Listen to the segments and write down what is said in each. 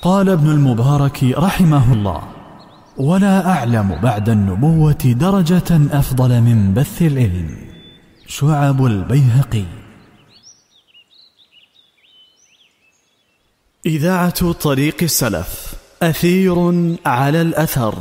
قال ابن المبارك رحمه الله: ولا أعلم بعد النبوة درجة أفضل من بث العلم. شعب البيهقي. إذاعة طريق السلف، أثير على الأثر.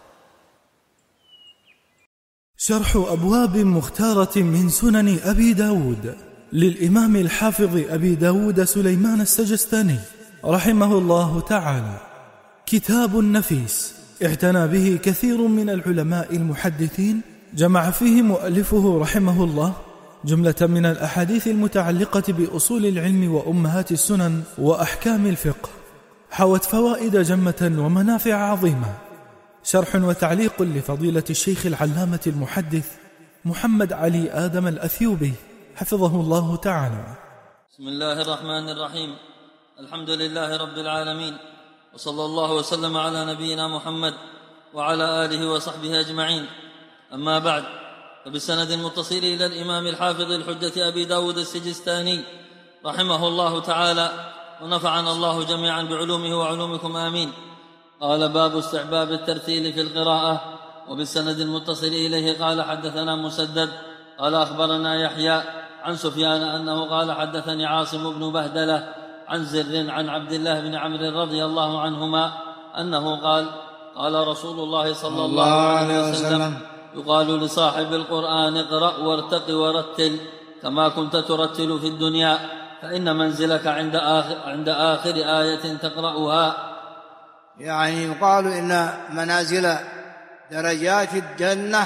شرح أبواب مختارة من سنن أبي داود للإمام الحافظ أبي داود سليمان السجستاني رحمه الله تعالى. كتاب نفيس اعتنى به كثير من العلماء المحدثين، جمع فيه مؤلفه رحمه الله جملة من الأحاديث المتعلقة بأصول العلم وأمهات السنن وأحكام الفقه، حوت فوائد جمة ومنافع عظيمة. شرح وتعليق لفضيلة الشيخ العلامة المحدث محمد علي آدم الأثيوبي حفظه الله تعالى. بسم الله الرحمن الرحيم. الحمد لله رب العالمين، وصلى الله وسلم على نبينا محمد وعلى آله وصحبه أجمعين. أما بعد، فبالسند المتصل إلى الإمام الحافظ الحجة أبي داود السجستاني رحمه الله تعالى، ونفعنا الله جميعا بعلومه وعلومكم آمين. قال: باب استحباب الترتيل في القراءة. وبالسند المتصل إليه قال: حدثنا مسدد قال: أخبرنا يحيى عن سفيان أنه قال: حدثني عاصم بن بهدلة عن زر عن عبد الله بن عمرو رضي الله عنهما أنه قال: قال رسول الله صلى الله عليه وسلم: يقال لصاحب القرآن: اقرأ وارتق ورتل كما كنت ترتل في الدنيا، فإن منزلك عند آخر آية تقرأها. يعني يقال إن منازل درجات الجنة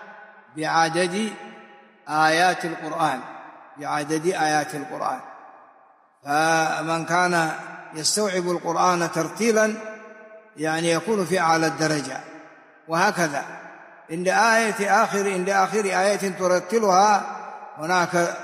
بعدد آيات القرآن، بعدد آيات القرآن. فمن كان يستوعب القرآن ترتيلا يعني يكون في أعلى الدرجة. وهكذا عند آخر آية ترتلها هناك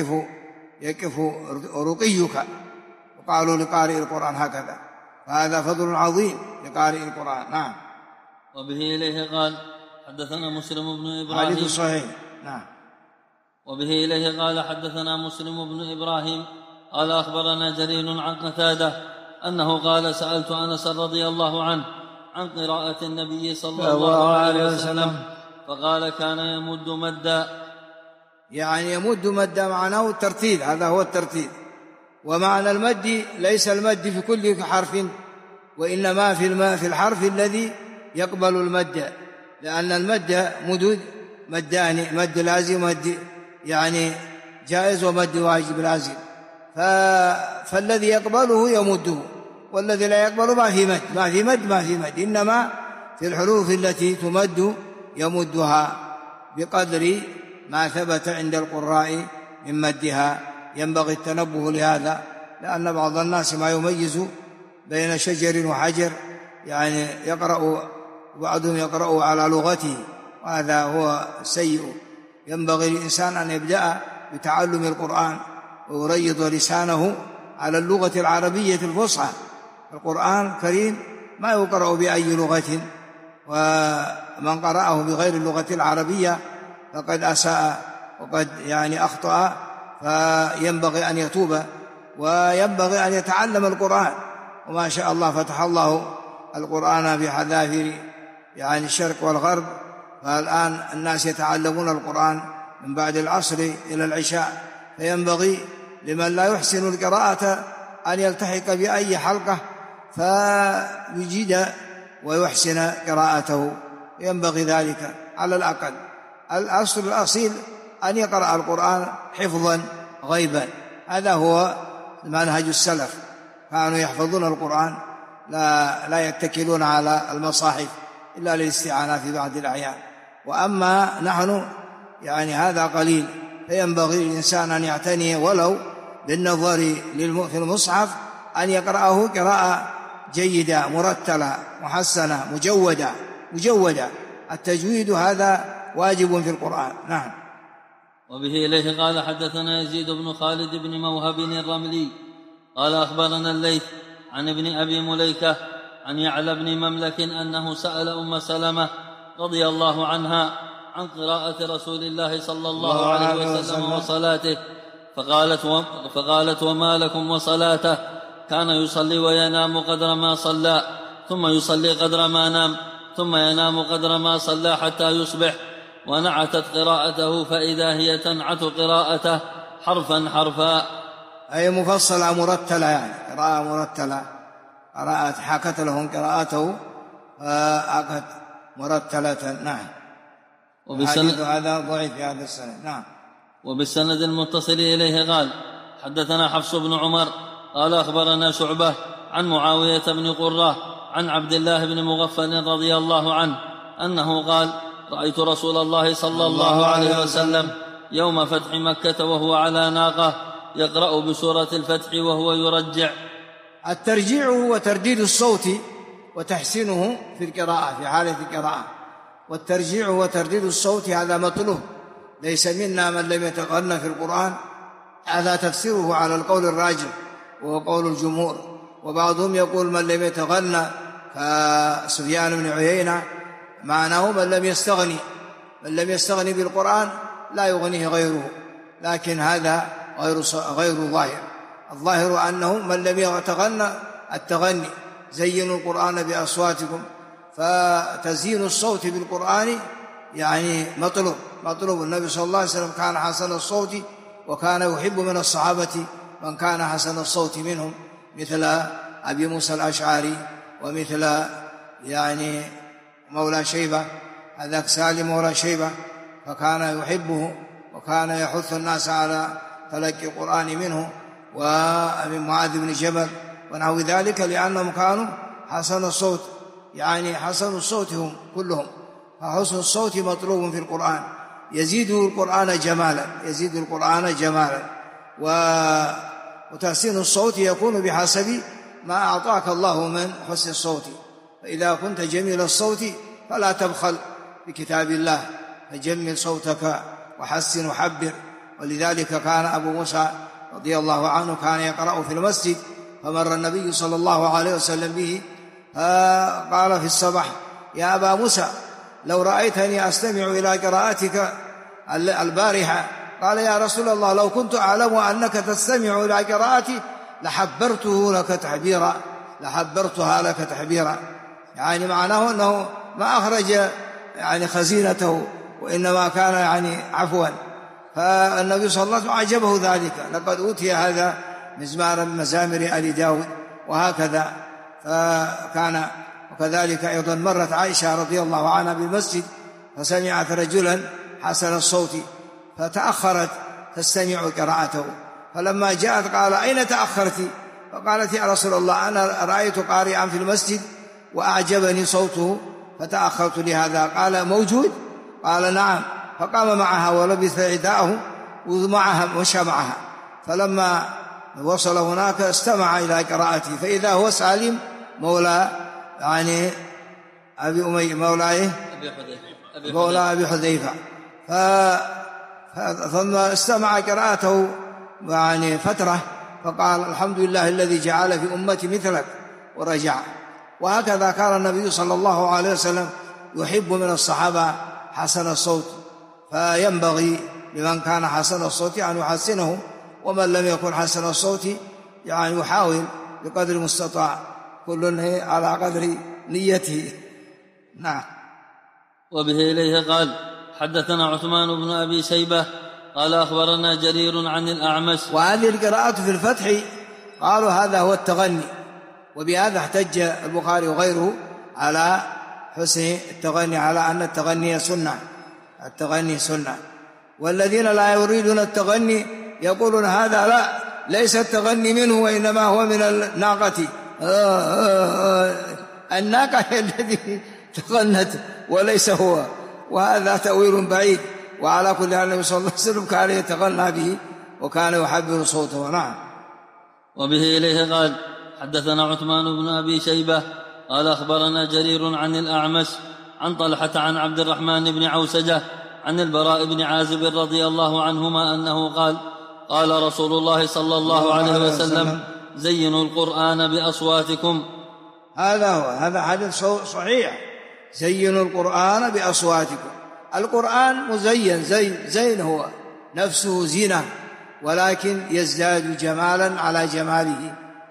يقف رقيك، وقالوا لقارئ القرآن هكذا، فهذا فضل عظيم لقارئ القرآن. نعم. وبه إليه قال: حدثنا مسلم بن إبراهيم. حديث صحيح. نعم. وبه إليه قال: حدثنا مسلم بن إبراهيم قال: أخبرنا جرير عن قتادة أنه قال: سألت أنس رضي الله عنه عن قراءة النبي صلى الله عليه وسلم فقال: كان يمد مدا. يعني يمد مدا معناه الترتيل، هذا هو الترتيل. ومعنى المد ليس المد في كل حرف، وإنما في الحرف الذي يقبل المد، لأن المد مدان: مد لازم ومد يعني جائز ومد واجب لازم. فالذي يقبله يمده، والذي لا يقبل ما في مد، إنما في الحروف التي تمد يمدها بقدر ما ثبت عند القراء من مدها. ينبغي التنبه لهذا، لأن بعض الناس ما يميز بين شجر وحجر، يعني بعضهم يقرأ على لغته، وهذا هو سيء. ينبغي الإنسان أن يبدأ بتعلم القرآن ويريض لسانه على اللغة العربية الفصحى. القرآن الكريم ما يقرأ بأي لغة، ومن قرأه بغير اللغة العربية فقد أساء وقد أخطأ، فينبغي أن يتوب وينبغي أن يتعلم القرآن. وما شاء الله فتح الله القرآن بحذافير الشرق والغرب، فالآن الناس يتعلمون القرآن من بعد العصر إلى العشاء. فينبغي لمن لا يحسن القراءة أن يلتحق بأي حلقة فيجيد ويحسن قراءته، ينبغي ذلك على الأقل. الأصل الأصيل أن يقرأ القرآن حفظا غيبا، هذا هو منهج السلف، كانوا يحفظون القرآن لا يتكلون على المصاحف إلا للاستعانة في بعض الأحيان. وأما نحن هذا قليل، فينبغي الإنسان أن يعتني ولو بالنظر في المصحف، أن يقرأه قراءة جيدة مرتلة محسنة مجودة. التجويد هذا واجب في القرآن. نعم. وبه إليه قال: حدثنا يزيد بن خالد بن موهب الرملي قال: أخبرنا الليث عن ابن أبي مليكة عن يعلى بن مملك أنه سأل أم سلمة رضي الله عنها عن قراءة رسول الله صلى الله عليه وسلم وصلاته، فقالت: وما لكم وصلاته؟ كان يصلي وينام قدر ما صلى، ثم يصلي قدر ما نام، ثم ينام قدر ما صلى حتى يصبح، ونعتت قراءته فإذا هي تنعت قراءته حرفا حرفا، أي مفصلة مرتلة، يعني قراءة مرتلة، قراءة حكت لهم قراءته فأكت مرتلة. نعم. وبالسند هذا ضعيف في هذا السند. نعم. وبالسند المتصل إليه قال حدثنا حفص بن عمر قال أخبرنا شعبة عن معاوية بن قرة عن عبد الله بن مغفل رضي الله عنه أنه قال رأيت رسول الله صلى الله عليه وسلم يوم فتح مكة وهو على ناقة يقرأ بسورة الفتح وهو يرجع. الترجيع هو ترديد الصوت وتحسينه في القراءة، في حالة القراءة، والترجيع هو ترديد الصوت، هذا مطلوب. ليس منا من لم يتغنى في القرآن، هذا تفسيره على القول الراجح وهو قول الجمهور. وبعضهم يقول من لم يتغنى كسفيان بن عيينة، معناه من لم يستغني بالقرآن لا يغنيه غيره، لكن هذا غير ظاهر. الظاهر أنه من لم يتغنى التغني، زينوا القرآن بأصواتكم، فتزيين الصوت بالقرآن يعني مطلوب. النبي صلى الله عليه وسلم كان حسن الصوت، وكان يحب من الصحابة من كان حسن الصوت منهم، مثل أبي موسى الأشعري، ومثل يعني مولى شيبة، هذاك سالم مولى شيبة، فكان يحبه وكان يحث الناس على تلقي القرآن منه، ومن معاذ بن جبل ونحو ذلك، لأنهم كانوا حسن الصوت، يعني حسن الصوت هم كلهم. فحسن الصوت مطلوب في القرآن، يزيد القرآن جمالا. وتحسين الصوت يكون بحسب ما أعطاك الله من حسن الصوت. فإذا كنت جميل الصوت فلا تبخل بكتاب الله، فجمل صوتك وحسن وحبر. ولذلك كان أبو موسى رضي الله عنه كان يقرأ في المسجد، فمر النبي صلى الله عليه وسلم به، قال في الصباح يا أبا موسى لو رأيتني أستمع إلى قراءتك البارحة، قال يا رسول الله لو كنت أعلم أنك تستمع إلى قراءتي لحبرتها لك تحبيرا. يعني معناه أنه ما أخرج يعني خزينته، وإنما كان يعني عفوا. فالنبي صلى الله عليه وسلم عجبه ذلك، لقد أوتي هذا مزمارا من مزامر آل داود، وهكذا. فكان وكذلك أيضا مرت عائشة رضي الله عنها بالمسجد، فسمعت رجلا حسن الصوت فتأخرت تستمع قراءته، فلما جاءت قال أين تأخرت؟ فقالت يا رسول الله أنا رأيت قارئا في المسجد وأعجبني صوته فتأخرت لهذا. قال موجود؟ قال نعم. فقام معها ولبث عداءه ومشى معها، فلما وصل هناك استمع إلى قراءته، فإذا هو سالم مولى يعني أبي أمية مولى أبي حذيفة. ثم استمع قراءته يعني فترة، فقال الحمد لله الذي جعل في أمتي مثلك، ورجع. وهكذا كان النبي صلى الله عليه وسلم يحب من الصحابة حسن الصوت، فينبغي لمن كان حسن الصوت أن يحسنه، ومن لم يكن حسن الصوت يعني يحاول بقدر المستطاع، كل على قدر نيته. نعم. وبه إليه قال حدثنا عثمان بن أبي شيبة قال أخبرنا جرير عن الأعمش. وهذه القراءة في الفتح قالوا هذا هو التغني، وبهذا احتج البخاري وغيره على حسن التغني، على أن التغني سنة. والذين لا يريدون التغني يقولون هذا لا، ليس التغني منه، وإنما هو من الناقة. الناقة هي التي تغنت وليس هو، وهذا تأويل بعيد. وعلى كل حال النبي صلى الله عليه وسلم كان يتغنى به وكان يحبر صوته. نعم. وبه إليه قال حدثنا عثمان بن أبي شيبة قال أخبرنا جرير عن الأعمش عن طلحة عن عبد الرحمن بن عوسجة عن البراء بن عازب رضي الله عنهما أنه قال قال رسول الله صلى الله عليه وسلم زينوا القرآن بأصواتكم. هذا حديث صحيح، زينوا القرآن بأصواتكم. القرآن مزين، زين هو نفسه زينة، ولكن يزداد جمالا على جماله،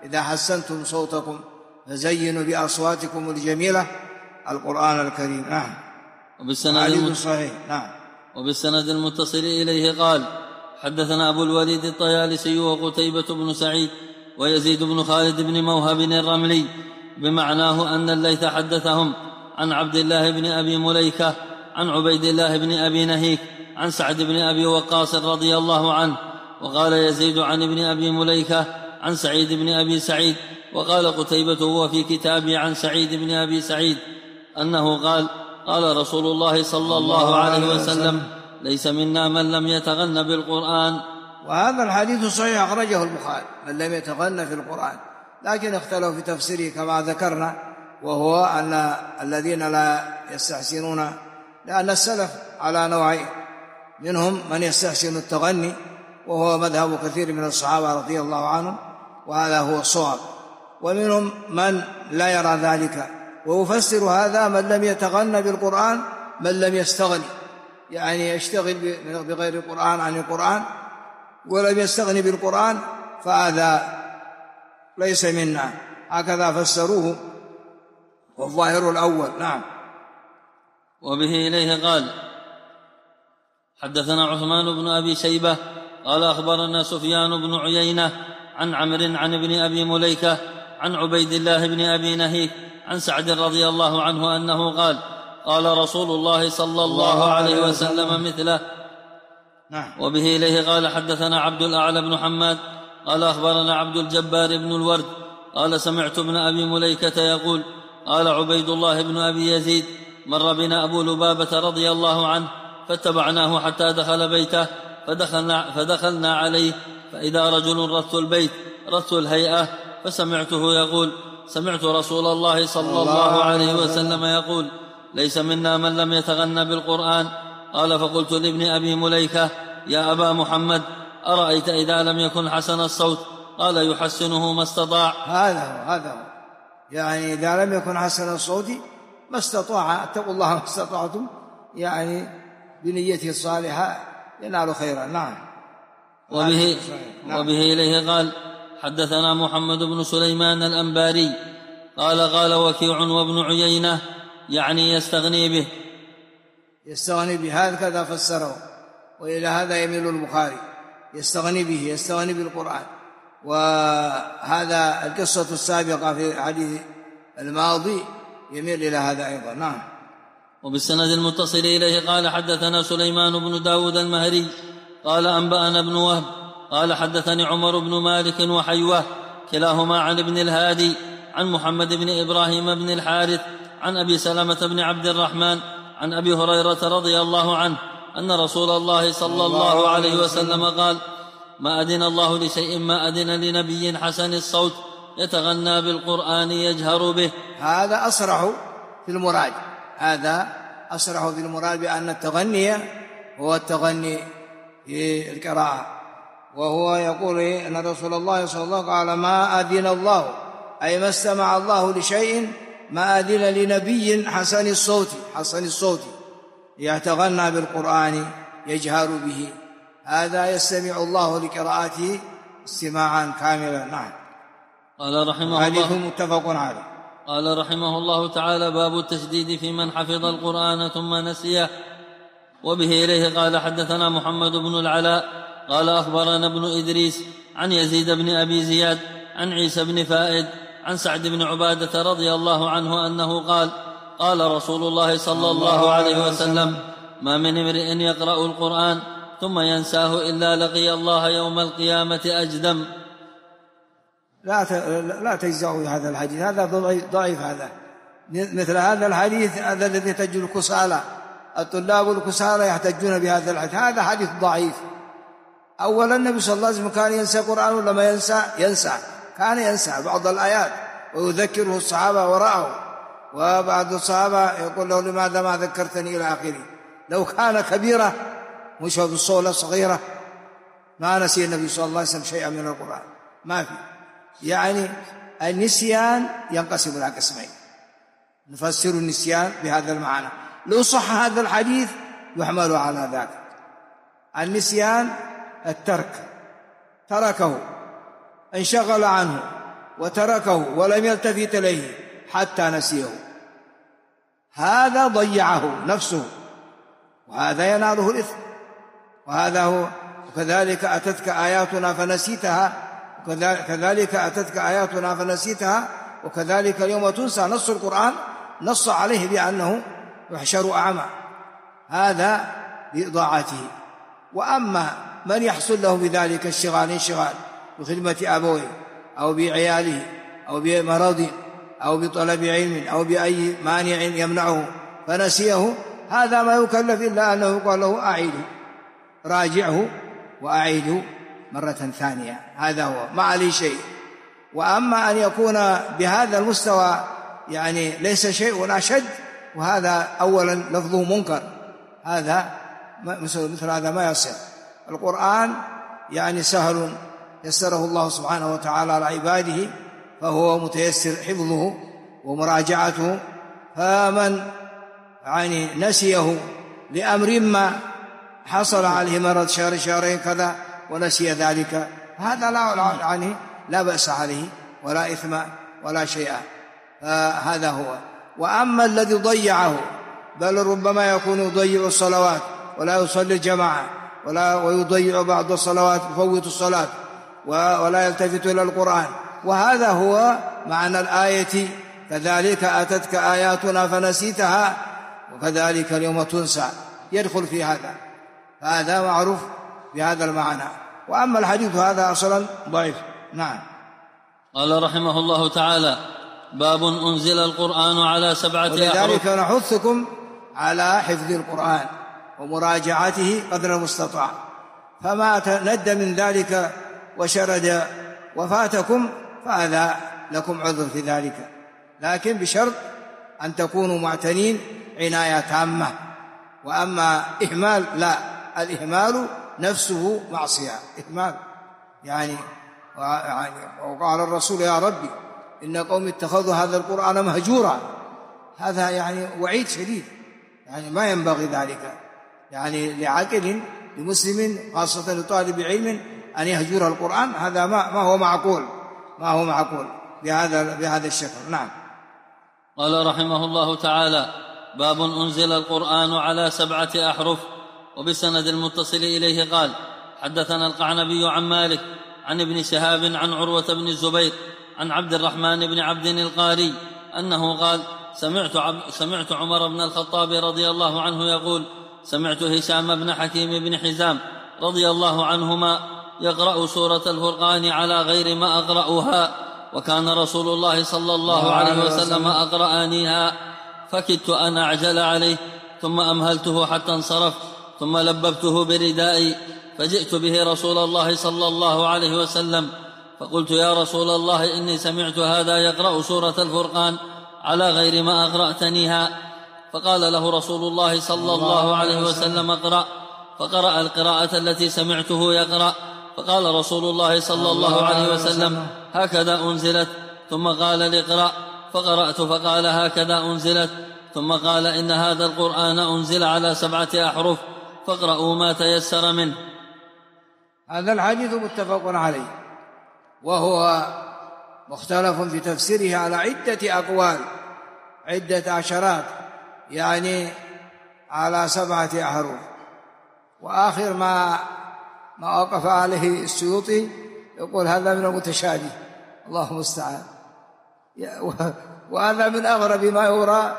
إذا حسنتم صوتكم فزينوا بأصواتكم الجميلة القرآن الكريم. نعم. وبالسند صحيح. نعم. وبالسند المتصل إليه قال: حدثنا أبو الوليد الطيالسي وقتيبة بن سعيد ويزيد بن خالد بن موهب الرملي بمعناه أن الليث حدثهم عن عبد الله بن أبي مليكة عن عبيد الله بن أبي نهيك عن سعد بن أبي وقاص رضي الله عنه. وقال يزيد عن ابن أبي مليكة عن سعيد بن أبي سعيد. وقال قتيبة هو في كتابه عن سعيد بن أبي سعيد أنه قال: قال رسول الله صلى الله عليه وسلم: ليس منا من لم يتغن بالقرآن. وهذا الحديث صحيح أخرجه البخاري، من لم يتغن في القرآن، لكن اختلفوا في تفسيره كما ذكرنا، وهو أن الذين لا يستحسنون، لأن السلف على نوعين: منهم من يستحسن التغني وهو مذهب كثير من الصحابة رضي الله عنهم وهذا هو الصواب، ومنهم من لا يرى ذلك، ويفسر هذا من لم يتغن بالقرآن من لم يستغني، يعني يشتغل بغير القرآن عن القرآن ولم يستغني بالقرآن فهذا ليس منا، هكذا فسروه، والظاهر الأول. نعم. وبه إليه قال: حدثنا عثمان بن أبي شيبة قال أخبرنا سفيان بن عيينة عن عمرو عن ابن أبي مليكة عن عبيد الله بن أبي نهيك عن سعد رضي الله عنه أنه قال: قال رسول الله صلى الله عليه وسلم مثله. وبه إليه قال: حدثنا عبد الأعلى بن حماد قال أخبرنا عبد الجبار بن الورد قال: سمعت ابن أبي مليكة يقول: قال عبيد الله بن أبي يزيد: مر بنا أبو لبابة رضي الله عنه فاتبعناه حتى دخل بيته، فدخلنا عليه فإذا رجل رث البيت رث الهيئة، فسمعته يقول: سمعت رسول الله صلى الله عليه وسلم يقول: ليس منا من لم يتغن بالقرآن. قال: فقلت لابن أبي مليكة: يا أبا محمد، أرأيت إذا لم يكن حسن الصوت؟ قال: يحسنه ما استطاع. هذا هو، يعني إذا لم يكن حسن الصوت ما استطاع، اتقوا الله ما استطعتم، يعني بنيته الصالحة ينال خيرا. نعم. وبه إليه قال: حدثنا محمد بن سليمان الأنباري قال وكيع وابن عيينة، يعني يستغني به، هكذا فسره، وإلى هذا يميل البخاري، يستغني به، يستغني بالقرآن. وهذا القصة السابقة في الحديث الماضي يميل إلى هذا أيضا. نعم. وبالسند المتصل إليه قال: حدثنا سليمان بن داود المهري قال أنبأنا ابن وهب قال حدثني عمر بن مالك وحيوة كلاهما عن ابن الهادي عن محمد بن إبراهيم بن الحارث عن أبي سلمة بن عبد الرحمن عن أبي هريرة رضي الله عنه أن رسول الله صلى الله عليه وسلم قال: ما أذن الله لشيء ما أذن لنبي حسن الصوت يتغنى بالقرآن يجهر به. هذا أصرح في المراد بأن التغني هو التغني في القراءة، وهو يقول أن رسول الله صلى الله عليه وسلم قال: ما أذن الله، أي ما استمع الله لشيء ما أذن لنبي حسن الصوت يتغنى بالقرآن يجهر به، هذا يستمع الله لقراءته استماعا كاملا. نعم. قال رحمه حديث متفق عليه. قال رحمه الله تعالى: باب التشديد في من حفظ القرآن ثم نسيه. وبه إليه قال: حدثنا محمد بن العلاء قال أخبرنا ابن إدريس عن يزيد بن أبي زياد عن عيسى بن فائد عن سعد بن عبادة رضي الله عنه أنه قال: قال رسول الله صلى الله عليه وسلم: ما من امرئ يقرأ القرآن ثم ينساه إلا لقي الله يوم القيامة أجدم. لا تجزعوا هذا الحديث، هذا ضعيف. هذا مثل هذا الحديث، هذا الذي تجد الكسالى، الطلاب الكسالى يحتجون بهذا الحديث، هذا حديث ضعيف. أولا النبي صلى الله عليه وسلم كان ينسى القرآن ولا ما ينسى؟ كان ينسى بعض الآيات ويذكره الصحابة وراءه، وبعض الصحابة يقول له: لماذا ما ذكرتني إلى آخره. لو كان كبيرة مش بالصولة صغيرة ما نسي النبي صلى الله عليه وسلم شيئا من القرآن، ما في. يعني النسيان ينقسم إلى قسمين، نفسر النسيان بهذا المعنى. لو صح هذا الحديث يحمل على ذاك. النسيان التركه، انشغل عنه وتركه ولم يلتفت إليه حتى نسيه، هذا ضيعه نفسه، وهذا يناله الإثم. وهذا هو. وكذلك أتتك آياتنا فنسيتها، كذلك أتتك آياتنا فنسيتها وكذلك اليوم تنسى. نص القرآن نص عليه بأنه يحشر أعمى، هذا بإضاعته. وأما من يحصل له بذلك انشغال بخدمة أبويه أو بعياله أو بمرض أو بطلب علم أو بأي مانع يمنعه فنسيه، هذا ما يكلف إلا أنه يقال له أعيده، راجعه وأعيده مرة ثانية، هذا هو، ما عليه شيء. وأما أن يكون بهذا المستوى يعني ليس شيء أشد، وهذا أولا لفظه منكر، هذا مثل هذا ما يصح. القرآن يعني سهل يسره الله سبحانه وتعالى على عباده، فهو متيسر حفظه ومراجعته. فمن يعني نسيه لأمر ما حصل عليه مرض شهرين كذا ونسي ذلك، هذا لا بأس عليه ولا إثم ولا شيء، هذا هو. وأما الذي ضيعه، بل ربما يكون يضيع الصلوات ولا يصلي الجماعة ويضيع بعض الصلوات، يفوت الصلاة ولا يلتفت إلى القرآن، وهذا هو معنى الآية كذلك أتتك آياتنا فنسيتها وكذلك اليوم تنسى، يدخل في هذا، فهذا معروف بهذا المعنى. وأما الحديث هذا أصلا ضعيف. نعم. قال رحمه الله تعالى: باب أنزل القرآن على 7 أحرف. ولذلك نحثكم على حفظ القرآن ومراجعته قدر المستطاع، فما ند من ذلك وشرد وفاتكم فهذا لكم عذر في ذلك، لكن بشرط أن تكونوا معتنين عناية تامة. وأما إهمال لا، الإهمال نفسه معصية، إهمال يعني وقال الرسول: يا ربي إن قوم اتخذوا هذا القرآن مهجورا، هذا يعني وعيد شديد، يعني ما ينبغي ذلك، يعني لعاقل لمسلم خاصة لطالب علم أن يهجر القرآن، هذا ما هو معقول بهذا الشكل. نعم. قال رحمه الله تعالى: باب أنزل القرآن على 7 أحرف. وبسند المتصل إليه قال: حدثنا القعنبي عن مالك عن ابن شهاب عن عروة بن الزبير عن عبد الرحمن بن عبد القاري أنه قال: سمعت عمر بن الخطاب رضي الله عنه يقول: سمعت هشام بن حكيم بن حزام رضي الله عنهما يقرأ سورة الفرقان على غير ما أقرأها، وكان رسول الله صلى الله عليه وسلم أقرأنيها، فكدت أن أعجل عليه، ثم أمهلته حتى انصرف، ثم لببته بردائي، فجئت به رسول الله صلى الله عليه وسلم، فقلت: يا رسول الله إني سمعت هذا يقرأ سورة الفرقان على غير ما أقرأتنيها. فقال له رسول الله صلى الله عليه وسلم: اقرأ. فقرأ القراءة التي سمعته يقرأ، فقال رسول الله صلى الله عليه وسلم: هكذا أنزلت. ثم قال لي: فقرأت فقال: هكذا أنزلت. ثم قال: إن هذا القرآن أنزل على 7 أحرف، فاقرأوا ما تيسر منه. هذا الحديث متفق عليه، وهو مختلف في تفسيره على عدة أقوال، عدة عشرات، يعني على 7 أحرف. وآخر ما وقف عليه السيوطي يقول: هذا من المتشابه، الله المستعان. وهذا من أغرب ما يرى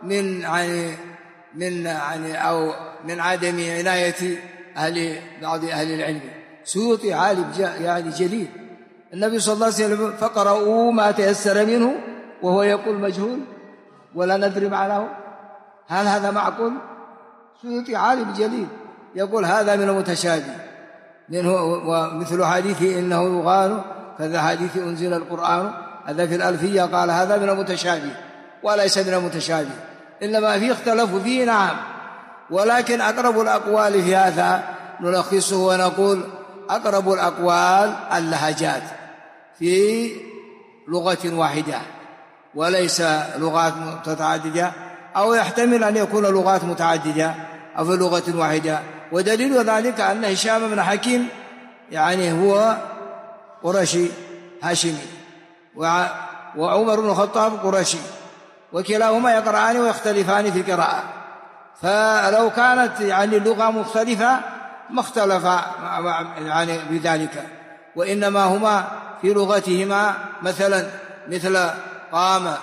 من عدم عناية بعض أهل العلم. سيوطي عالم يعني جليل، النبي صلى الله عليه وسلم: فقرأوا ما تيسر منه، وهو يقول مجهول ولا ندري معناه، هل هذا معقول؟ سيوطي عالم جليل يقول هذا من المتشابه منه، ومثل حديث إنه يقال كذا حديث أنزل القرآن، هذا في الألفية قال هذا من المتشابه، وليس من المتشابه، إنما فيه اختلف فيه. نعم. ولكن أقرب الأقوال في هذا نلخصه ونقول: أقرب الأقوال اللهجات في لغة واحدة وليس لغات متعددة، أو يحتمل أن يكون لغات متعددة أو في لغة واحدة. ودليل ذلك أن هشام بن حكيم يعني هو قرشي هاشمي، وعمر بن الخطاب قرشي، وكلاهما يقرآن ويختلفان في القراءة. فلو كانت يعني اللغة مختلفة ما اختلف يعني بذلك، وإنما هما في لغتهما مثل قام،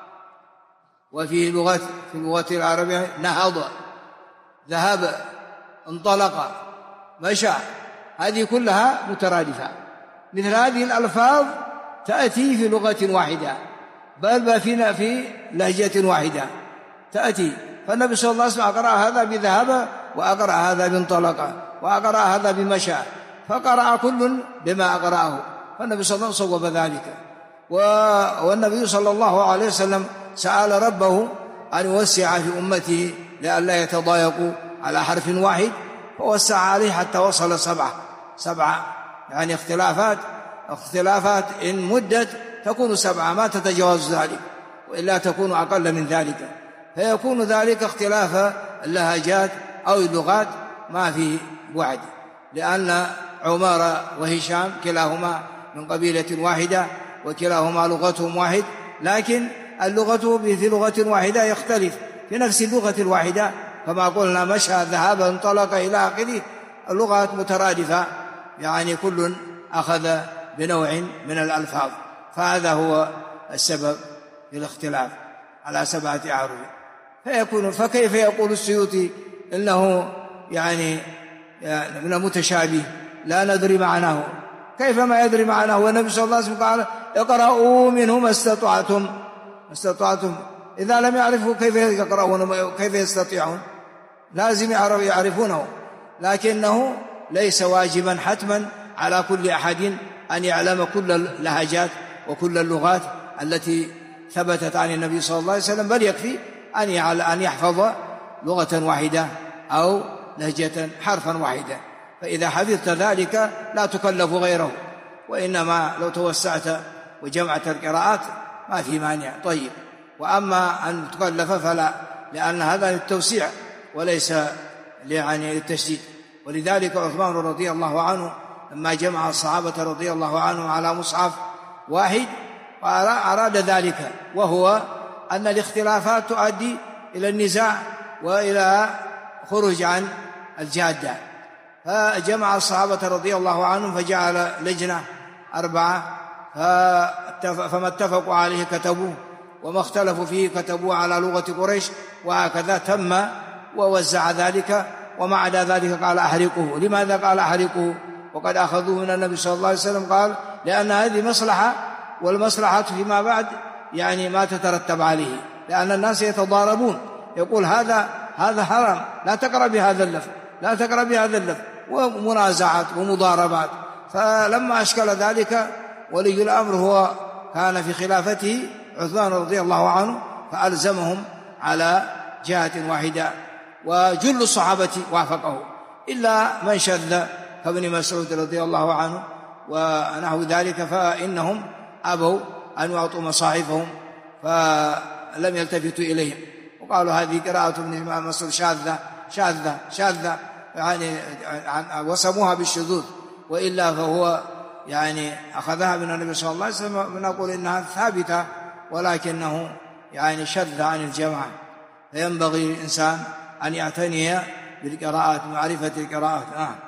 وفي لغة العربية نهض، ذهب، انطلق، مشى، هذه كلها مترادفة. مثل هذه الألفاظ تأتي في لغة واحدة، بل في لهجة واحدة تأتي. فالنبي صلى الله عليه وسلم أقرأ هذا بذهب، وأقرأ هذا بانطلق، وأقرأ هذا بمشى، فقرأ كل بما أقرأه، فالنبي صلى الله عليه وسلم صوب ذلك. والنبي صلى الله عليه وسلم سأل ربه أن يوسع في أمته لئلا يتضايقوا على حرف واحد، فوسع عليه حتى وصل سبعة، يعني اختلافات إن مدت تكون 7، ما تتجاوز ذلك، وإلا تكون أقل من ذلك، فيكون ذلك اختلاف اللهجات أو اللغات ما فيه بعد، لأن عمر وهشام كلاهما من قبيلة واحدة، وكلاهما لغتهم واحد، لكن اللغة في لغة واحدة يختلف في نفس اللغة الواحدة، كما قلنا مشى، ذهب، انطلق إلى آخره، اللغات مترادفة، يعني كل أخذ بنوع من الألفاظ، فهذا هو السبب في الاختلاف على 7 أحرف. فكيف يقول السيوطي إنه يعني من المتشابه لا ندري معناه؟ كيف ما يدري معناه؟ والنبي صلى الله عليه وسلم قال اقرأوا منه ما استطعتم. إذا لم يعرفوا كيف يقرؤون كيف يستطيعون؟ لازم يعرفونه، لكنه ليس واجبا حتما على كل أحد أن يعلم كل اللهجات وكل اللغات التي ثبتت عن النبي صلى الله عليه وسلم، بل يكفي أن يحفظ لغة واحدة أو لهجة حرفا واحدا. فإذا حفظت ذلك لا تكلف غيره، وإنما لو توسعت وجمعت القراءات ما في مانع. طيب، وأما أن تكلف فلا، لأن هذا للتوسيع وليس للتشديد. ولذلك عثمان رضي الله عنه لما جمع الصحابة رضي الله عنهم على مصحف واحد أراد ذلك، وهو أن الاختلافات تؤدي إلى النزاع وإلى خروج عن الجادة، فجمع الصحابة رضي الله عنهم فجعل لجنة 4، فما اتفقوا عليه كتبوه، وما اختلفوا فيه كتبوه على لغة قريش، وهكذا تم ووزع ذلك. وما عدا ذلك قال أحرقوه. لماذا قال أحرقوه وقد أخذوه من النبي صلى الله عليه وسلم؟ قال لأن هذه مصلحة، والمصلحة فيما بعد يعني ما تترتب عليه، لأن الناس يتضاربون، يقول هذا حرام، لا تقرأ بهذا اللفظ، لا تقرأ بهذا اللفظ، ومنازعات ومضاربات. فلما أشكل ذلك ولي الأمر هو كان في خلافته عثمان رضي الله عنه، فألزمهم على جهة واحدة، وجل الصحابة وافقه إلا من شذ كابن مسعود رضي الله عنه ونحو ذلك، فإنهم أبوا أن يعطوا مصاحفهم فلم يلتفتوا إليهم، وقالوا هذه قراءة ابن مسعود شاذة يعني وسموها بالشذوذ، وإلا فهو يعني أخذها من النبي صلى الله عليه وسلم، بنقول إنها ثابتة، ولكنه يعني شذ عن الجماعة. فينبغي للإنسان أن يعتني بالقراءات، معرفة القراءات.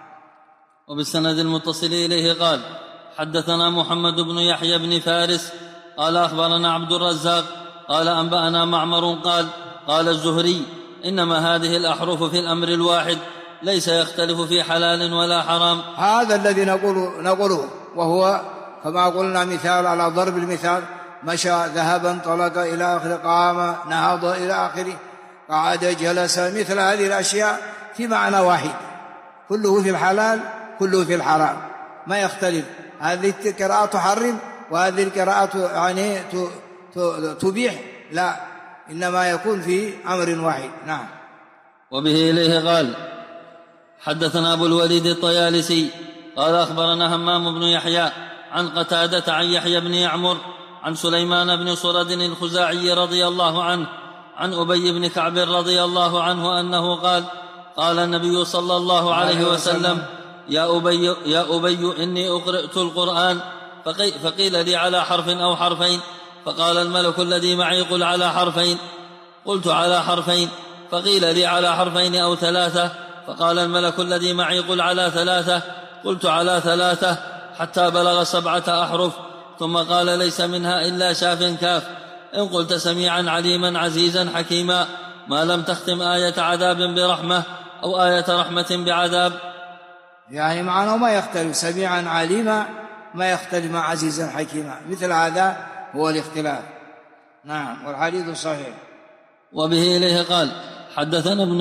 وبالسند المتصل إليه قال حدثنا محمد بن يحيى بن فارس قال أخبرنا عبد الرزاق قال أنبأنا معمر قال الزهري إنما هذه الأحرف في الأمر الواحد ليس يختلف في حلال ولا حرام. هذا الذي نقوله، وهو كما قلنا مثال على ضرب المثال: مشى، ذهب، انطلق إلى آخر، قام، نهض إلى آخره، قعد، جلس، مثل هذه الأشياء في معنى واحد، كله في الحلال كله في الحرام، ما يختلف. هذه القراءة تحرم وهذه القراءة يعني تبيح، لا، إنما يكون في أمر واحد. نعم. وبه إليه قال حدثنا أبو الوليد الطيالسي قال أخبرنا همام بن يحيى عن قتادة عن يحيى بن يعمر عن سليمان بن صرد الخزاعي رضي الله عنه عن أبي بن كعب رضي الله عنه أنه قال النبي صلى الله عليه وسلم: يا أبي إني أقرأت القرآن فقيل لي على حرف أو حرفين؟ فقال الملك الذي معي قل على حرفين. قلت على حرفين. فقيل لي على حرفين أو ثلاثة؟ فقال الملك الذي معي قل على ثلاثة. قلت على ثلاثة، حتى بلغ 7 أحرف. ثم قال ليس منها إلا شاف كاف، إن قلت سميعا عليما عزيزا حكيما، ما لم تختم آية عذاب برحمة أو آية رحمة بعذاب. يعني معناه ما يختلف، سميعا عليما ما يختلف مع عزيزا حكيما، مثل هذا هو الاختلاف. نعم، والحديث صحيح. وبه إليه قال حدثنا ابن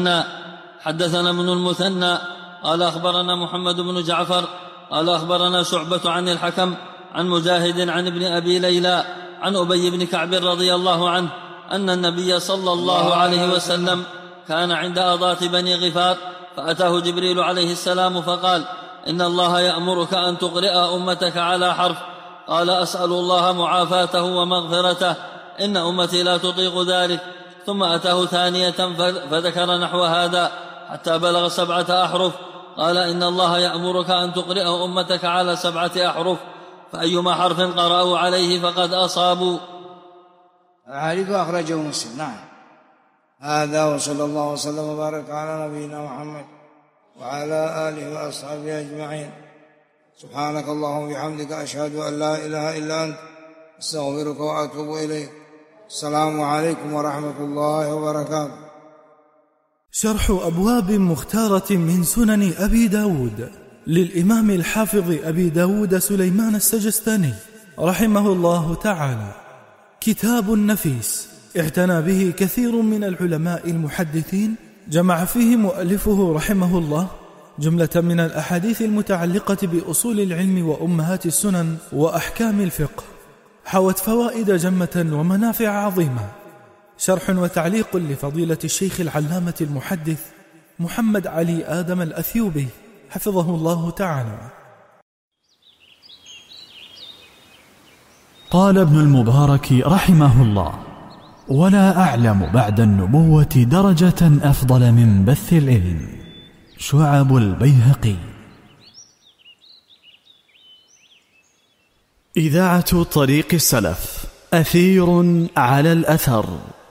المثنى قال أخبرنا محمد بن جعفر قال أخبرنا شعبة عن الحكم عن مجاهد عن ابن أبي ليلى عن أبي بن كعب رضي الله عنه أن النبي صلى الله عليه وسلم كان عند أضاط بني غفار، فأتاه جبريل عليه السلام فقال إن الله يأمرك أن تقرئ أمتك على حرف. قال أسأل الله معافاته ومغفرته، إن أمتي لا تطيق ذلك. ثم أتاه ثانية فذكر نحو هذا حتى بلغ 7 أحرف. قال إن الله يأمرك أن تقرئ أمتك على 7 أحرف، فأيما حرف قرأوا عليه فقد أصابوا. الحديث أخرجه مسلم. نعم. هذا وصلى الله وسلم وبارك على نبينا محمد وعلى آله وأصحابه أجمعين. سبحانك اللهم وبحمدك، أشهد أن لا إله إلا أنت، أستغفرك وأتوب إليك. السلام عليكم ورحمة الله وبركاته. شرح أبواب مختارة من سنن أبي داود للإمام الحافظ أبي داود سليمان السجستاني رحمه الله تعالى. كتاب نفيس اعتنى به كثير من العلماء المحدثين، جمع فيه مؤلفه رحمه الله جملة من الأحاديث المتعلقة بأصول العلم وأمهات السنن وأحكام الفقه، حوت فوائد جمة ومنافع عظيمة. شرح وتعليق لفضيلة الشيخ العلامة المحدث محمد علي آدم الأثيوبي حفظه الله تعالى. قال ابن المبارك رحمه الله: ولا أعلم بعد النبوة درجة أفضل من بث العلم. شعب البيهقي. إذاعة طريق السلف، أثير على الأثر.